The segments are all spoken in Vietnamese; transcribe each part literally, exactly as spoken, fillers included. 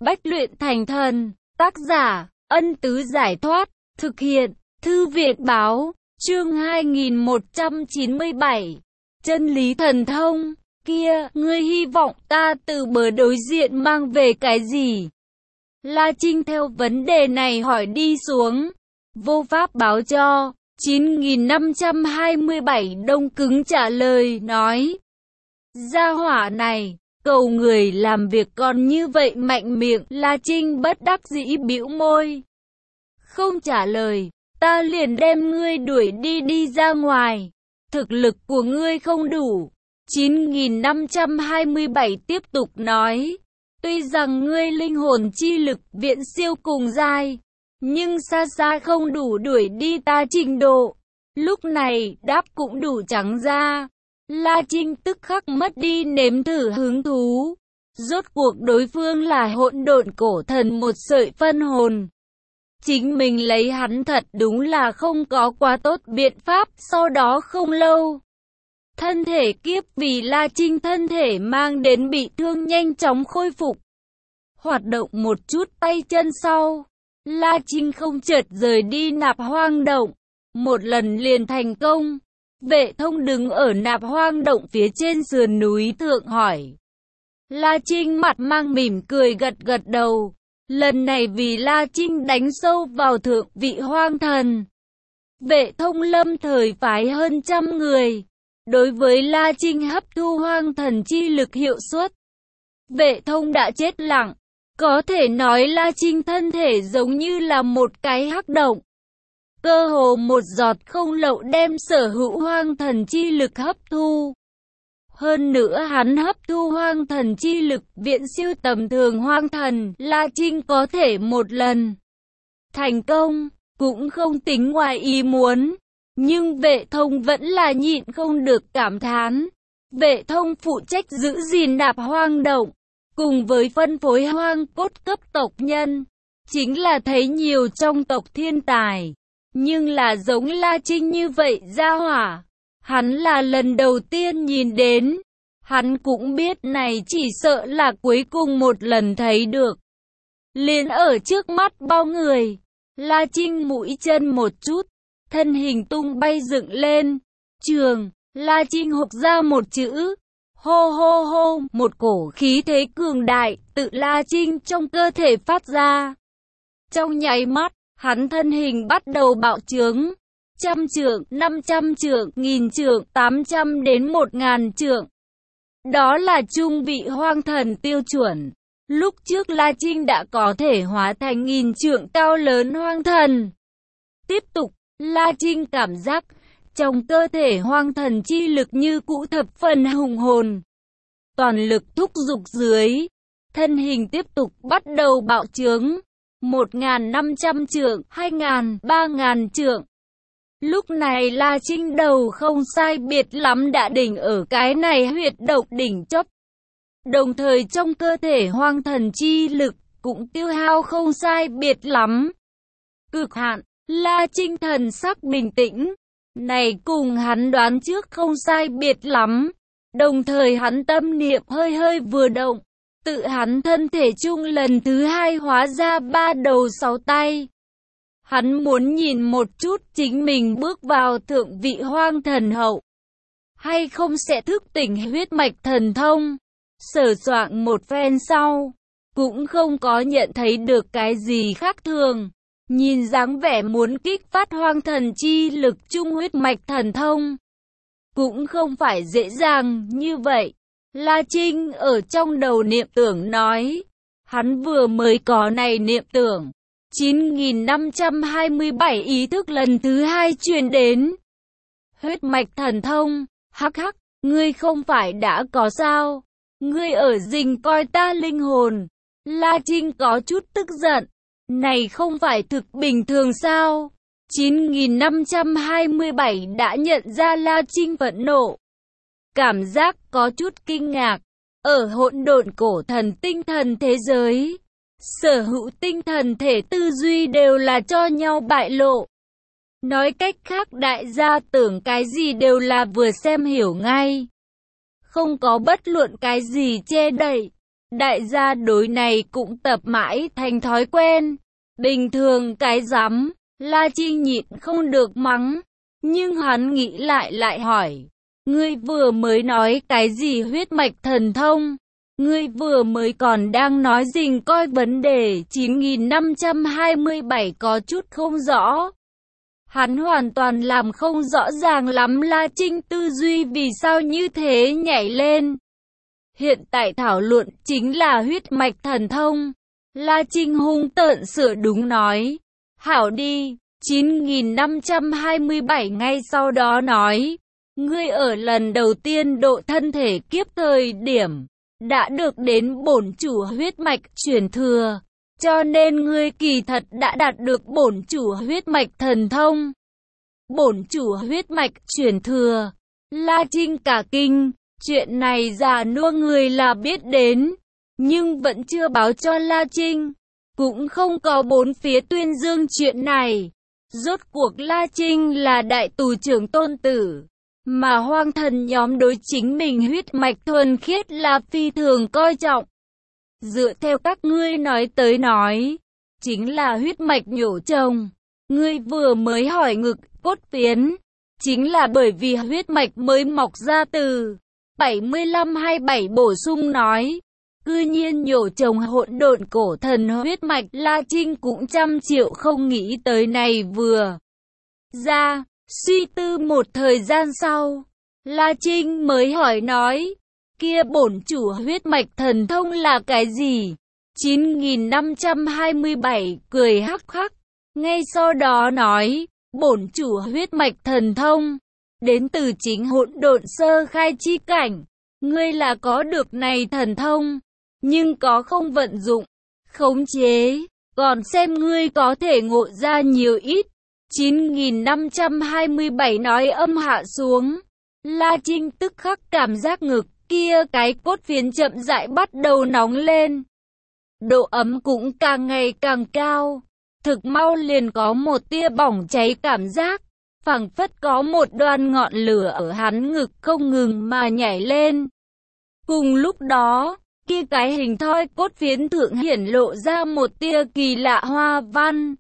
Bách luyện thành thần. Tác giả, Ân Tứ Giải Thoát. Thực hiện, Thư viện Báo. Chương hai nghìn một trăm chín mươi bảy. Chân lý thần thông. Kia, ngươi hy vọng ta từ bờ đối diện mang về cái gì? La Trinh theo vấn đề này hỏi đi xuống. Vô pháp báo cho. chín nghìn năm trăm hai mươi bảy Đông cứng trả lời, nói. Gia hỏa này, cầu người làm việc còn như vậy mạnh miệng. La Trinh bất đắc dĩ bĩu môi. Không trả lời, ta liền đem ngươi đuổi đi đi ra ngoài. Thực lực của ngươi không đủ. chín nghìn năm trăm hai mươi bảy tiếp tục nói. Tuy rằng ngươi linh hồn chi lực viễn siêu cùng giai, nhưng xa xa không đủ đuổi đi ta trình độ. Lúc này, đáp cũng đủ trắng ra. La Trinh tức khắc mất đi nếm thử hứng thú. Rốt cuộc đối phương là hỗn độn cổ thần một sợi phân hồn. Chính mình lấy hắn thật đúng là không có quá tốt biện pháp. Sau đó không lâu, thân thể kiếp vì La Trinh thân thể mang đến bị thương nhanh chóng khôi phục. Hoạt động một chút tay chân sau, La Trinh không chợt rời đi Nạp Hoang Động. Một lần liền thành công. Vệ Thông đứng ở Nạp Hoang Động phía trên sườn núi thượng hỏi. La Trinh mặt mang mỉm cười gật gật đầu. Lần này vì La Trinh đánh sâu vào thượng vị hoang thần. Vệ Thông lâm thời phái hơn trăm người. Đối với La Trinh hấp thu hoang thần chi lực hiệu suất, Vệ Thông đã chết lặng. Có thể nói La Trinh thân thể giống như là một cái hắc động. Cơ hồ một giọt không lậu đem sở hữu hoang thần chi lực hấp thu. Hơn nữa hắn hấp thu hoang thần chi lực viễn siêu tầm thường hoang thần. La Trinh có thể một lần thành công, cũng không tính ngoài ý muốn. Nhưng Vệ Thông vẫn là nhịn không được cảm thán. Vệ Thông phụ trách giữ gìn Nạp Hoang Động, cùng với phân phối hoang cốt cấp tộc nhân, chính là thấy nhiều trong tộc thiên tài. Nhưng là giống La Trinh như vậy gia hỏa, hắn là lần đầu tiên nhìn đến. Hắn cũng biết này chỉ sợ là cuối cùng một lần thấy được. Liền ở trước mắt bao người, La Trinh mũi chân một chút, thân hình tung bay dựng lên. Trường, La Trinh hộc ra một chữ. Hô hô hô, một cổ khí thế cường đại, tự La Trinh trong cơ thể phát ra. Trong nháy mắt, hắn thân hình bắt đầu bạo trướng. Trăm trượng, năm trăm trượng, nghìn trượng, tám trăm đến một ngàn trượng. Đó là trung vị hoang thần tiêu chuẩn. Lúc trước La Trinh đã có thể hóa thành nghìn trượng cao lớn hoang thần. Tiếp tục, La Trinh cảm giác trong cơ thể hoang thần chi lực như cũ thập phần hùng hồn. Toàn lực thúc giục dưới, thân hình tiếp tục bắt đầu bạo trướng. Một nghìn năm trăm trượng, hai nghìn, ba nghìn trượng. Lúc này La Trinh đầu không sai biệt lắm đã đỉnh ở cái này huyệt động đỉnh chóp. Đồng thời trong cơ thể hoang thần chi lực cũng tiêu hao không sai biệt lắm. Cực hạn, La Trinh thần sắc bình tĩnh. Này cùng hắn đoán trước không sai biệt lắm. Đồng thời hắn tâm niệm hơi hơi vừa động. Tự hắn thân thể chung lần thứ hai hóa ra ba đầu sáu tay. Hắn muốn nhìn một chút chính mình bước vào thượng vị hoang thần hậu, hay không sẽ thức tỉnh huyết mạch thần thông. Sờ soạng một phen sau, cũng không có nhận thấy được cái gì khác thường. Nhìn dáng vẻ muốn kích phát hoang thần chi lực chung huyết mạch thần thông, cũng không phải dễ dàng như vậy. La Trinh ở trong đầu niệm tưởng nói. Hắn vừa mới có này niệm tưởng, chín nghìn năm trăm hai mươi bảy ý thức lần thứ hai truyền đến. Huyết mạch thần thông, hắc hắc, ngươi không phải đã có sao? Ngươi ở rình coi ta linh hồn. La Trinh có chút tức giận. Này không phải thực bình thường sao? chín nghìn năm trăm hai mươi bảy đã nhận ra La Trinh phẫn nộ. Cảm giác có chút kinh ngạc. Ở hỗn độn cổ thần tinh thần thế giới, sở hữu tinh thần thể tư duy đều là cho nhau bại lộ. Nói cách khác đại gia tưởng cái gì đều là vừa xem hiểu ngay. Không có bất luận cái gì che đậy. Đại gia đối này cũng tập mãi thành thói quen. Bình thường cái rắm, La Trinh nhịn không được mắng. Nhưng hắn nghĩ lại lại hỏi. Ngươi vừa mới nói cái gì huyết mạch thần thông? Ngươi vừa mới còn đang nói dình coi vấn đề chín nghìn năm trăm hai mươi bảy có chút không rõ. Hắn hoàn toàn làm không rõ ràng lắm La Trinh tư duy vì sao như thế nhảy lên. Hiện tại thảo luận chính là huyết mạch thần thông. La Trinh hung tợn sửa đúng nói. Hảo đi, chín nghìn năm trăm hai mươi bảy ngay sau đó nói. Ngươi ở lần đầu tiên độ thân thể kiếp thời điểm, đã được đến bổn chủ huyết mạch truyền thừa. Cho nên ngươi kỳ thật đã đạt được bổn chủ huyết mạch thần thông. Bổn chủ huyết mạch truyền thừa. La Trinh cả kinh, chuyện này già nua người là biết đến, nhưng vẫn chưa báo cho La Trinh. Cũng không có bốn phía tuyên dương chuyện này. Rốt cuộc La Trinh là đại tù trưởng tôn tử, mà hoang thần nhóm đối chính mình huyết mạch thuần khiết là phi thường coi trọng. Dựa theo các ngươi nói tới nói, chính là huyết mạch nhổ chồng. Ngươi vừa mới hỏi ngực, cốt phiến, chính là bởi vì huyết mạch mới mọc ra từ bảy mươi lăm hai mươi bảy bổ sung nói. Cư nhiên nhổ chồng hỗn độn cổ thần huyết mạch. La Trinh cũng trăm triệu không nghĩ tới này vừa ra. Suy tư một thời gian sau, La Trinh mới hỏi nói. Kia bổn chủ huyết mạch thần thông là cái gì? chín nghìn năm trăm hai mươi bảy cười hắc hắc. Ngay sau đó nói. Bổn chủ huyết mạch thần thông đến từ chính hỗn độn sơ khai chi cảnh. Ngươi là có được này thần thông, nhưng có không vận dụng, khống chế, còn xem ngươi có thể ngộ ra nhiều ít. chín nghìn năm trăm hai mươi bảy nói âm hạ xuống. La Trinh tức khắc cảm giác ngực kia cái cốt phiến chậm rãi bắt đầu nóng lên. Độ ấm cũng càng ngày càng cao. Thực mau liền có một tia bỏng cháy cảm giác. Phảng phất có một đoàn ngọn lửa ở hắn ngực không ngừng mà nhảy lên. Cùng lúc đó, kia cái hình thoi cốt phiến thượng hiển lộ ra một tia kỳ lạ hoa văn.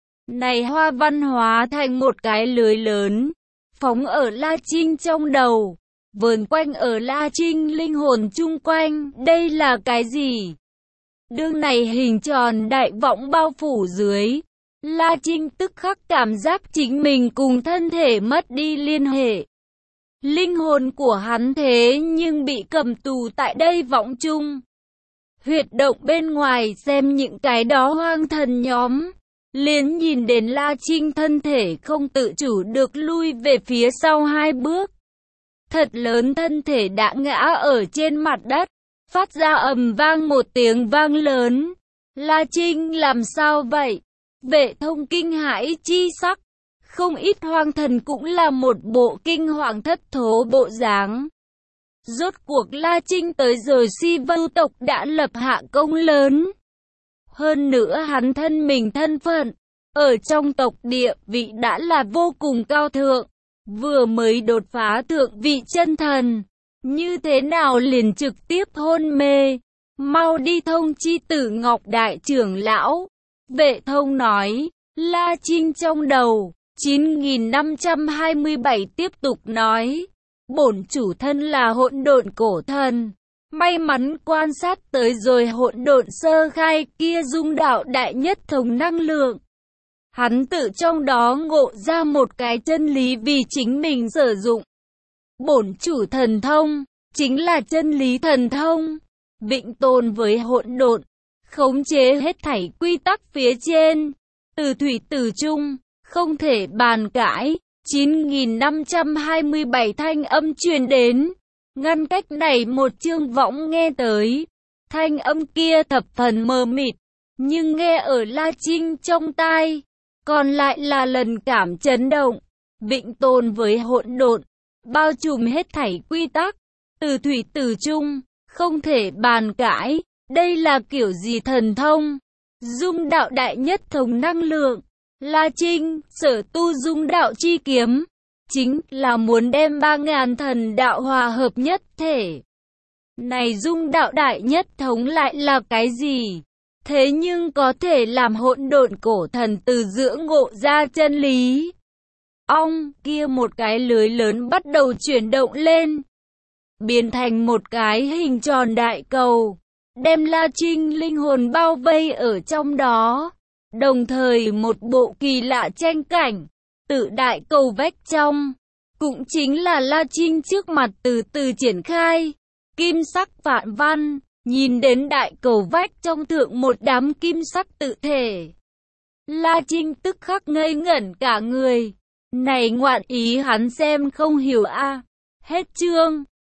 Này hoa văn hóa thành một cái lưới lớn, phóng ở La Trinh trong đầu, vờn quanh ở La Trinh linh hồn chung quanh. Đây là cái gì? Đương này hình tròn đại võng bao phủ dưới, La Trinh tức khắc cảm giác chính mình cùng thân thể mất đi liên hệ. Linh hồn của hắn thế nhưng bị cầm tù tại đây võng chung. Huyệt động bên ngoài xem những cái đó hoang thần nhóm, liền nhìn đến La Trinh thân thể không tự chủ được lui về phía sau hai bước. Thật lớn thân thể đã ngã ở trên mặt đất, phát ra ầm vang một tiếng vang lớn. La Trinh làm sao vậy? Vệ Thông kinh hãi chi sắc. Không ít hoang thần cũng là một bộ kinh hoàng thất thố bộ dáng. Rốt cuộc La Trinh tới rồi Si Vưu tộc đã lập hạ công lớn. Hơn nữa hắn thân mình thân phận, ở trong tộc địa vị đã là vô cùng cao thượng. Vừa mới đột phá thượng vị chân thần, như thế nào liền trực tiếp hôn mê. Mau đi thông chi Tử Ngọc đại trưởng lão. Vệ Thông nói. La Trinh trong đầu chín nghìn năm trăm hai mươi bảy tiếp tục nói. Bổn chủ thân là hỗn độn cổ thần, may mắn quan sát tới rồi hỗn độn sơ khai kia dung đạo đại nhất thống năng lượng. Hắn tự trong đó ngộ ra một cái chân lý vì chính mình sử dụng. Bổn chủ thần thông chính là chân lý thần thông, vĩnh tồn với hỗn độn, khống chế hết thảy quy tắc phía trên, từ thủy từ trung, không thể bàn cãi. chín nghìn năm trăm hai mươi bảy thanh âm truyền đến, ngăn cách này một chương võng nghe tới. Thanh âm kia thập phần mờ mịt, nhưng nghe ở La Trinh trong tai, còn lại là lần cảm chấn động. Vĩnh tồn với hỗn độn, bao trùm hết thảy quy tắc, từ thủy từ trung, không thể bàn cãi. Đây là kiểu gì thần thông? Dung đạo đại nhất thống năng lượng. La Trinh sở tu dung đạo chi kiếm, chính là muốn đem ba ngàn thần đạo hòa hợp nhất thể. Này dung đạo đại nhất thống lại là cái gì? Thế nhưng có thể làm hỗn độn cổ thần từ giữa ngộ ra chân lý. Ong, kia một cái lưới lớn bắt đầu chuyển động lên, biến thành một cái hình tròn đại cầu, đem La Trinh linh hồn bao vây ở trong đó. Đồng thời một bộ kỳ lạ tranh cảnh, tự đại cầu vách trong, cũng chính là La Trinh trước mặt từ từ triển khai. Kim sắc vạn văn, nhìn đến đại cầu vách trong thượng một đám kim sắc tự thể. La Trinh tức khắc ngây ngẩn cả người. Này ngoạn ý hắn xem không hiểu a. Hết chương.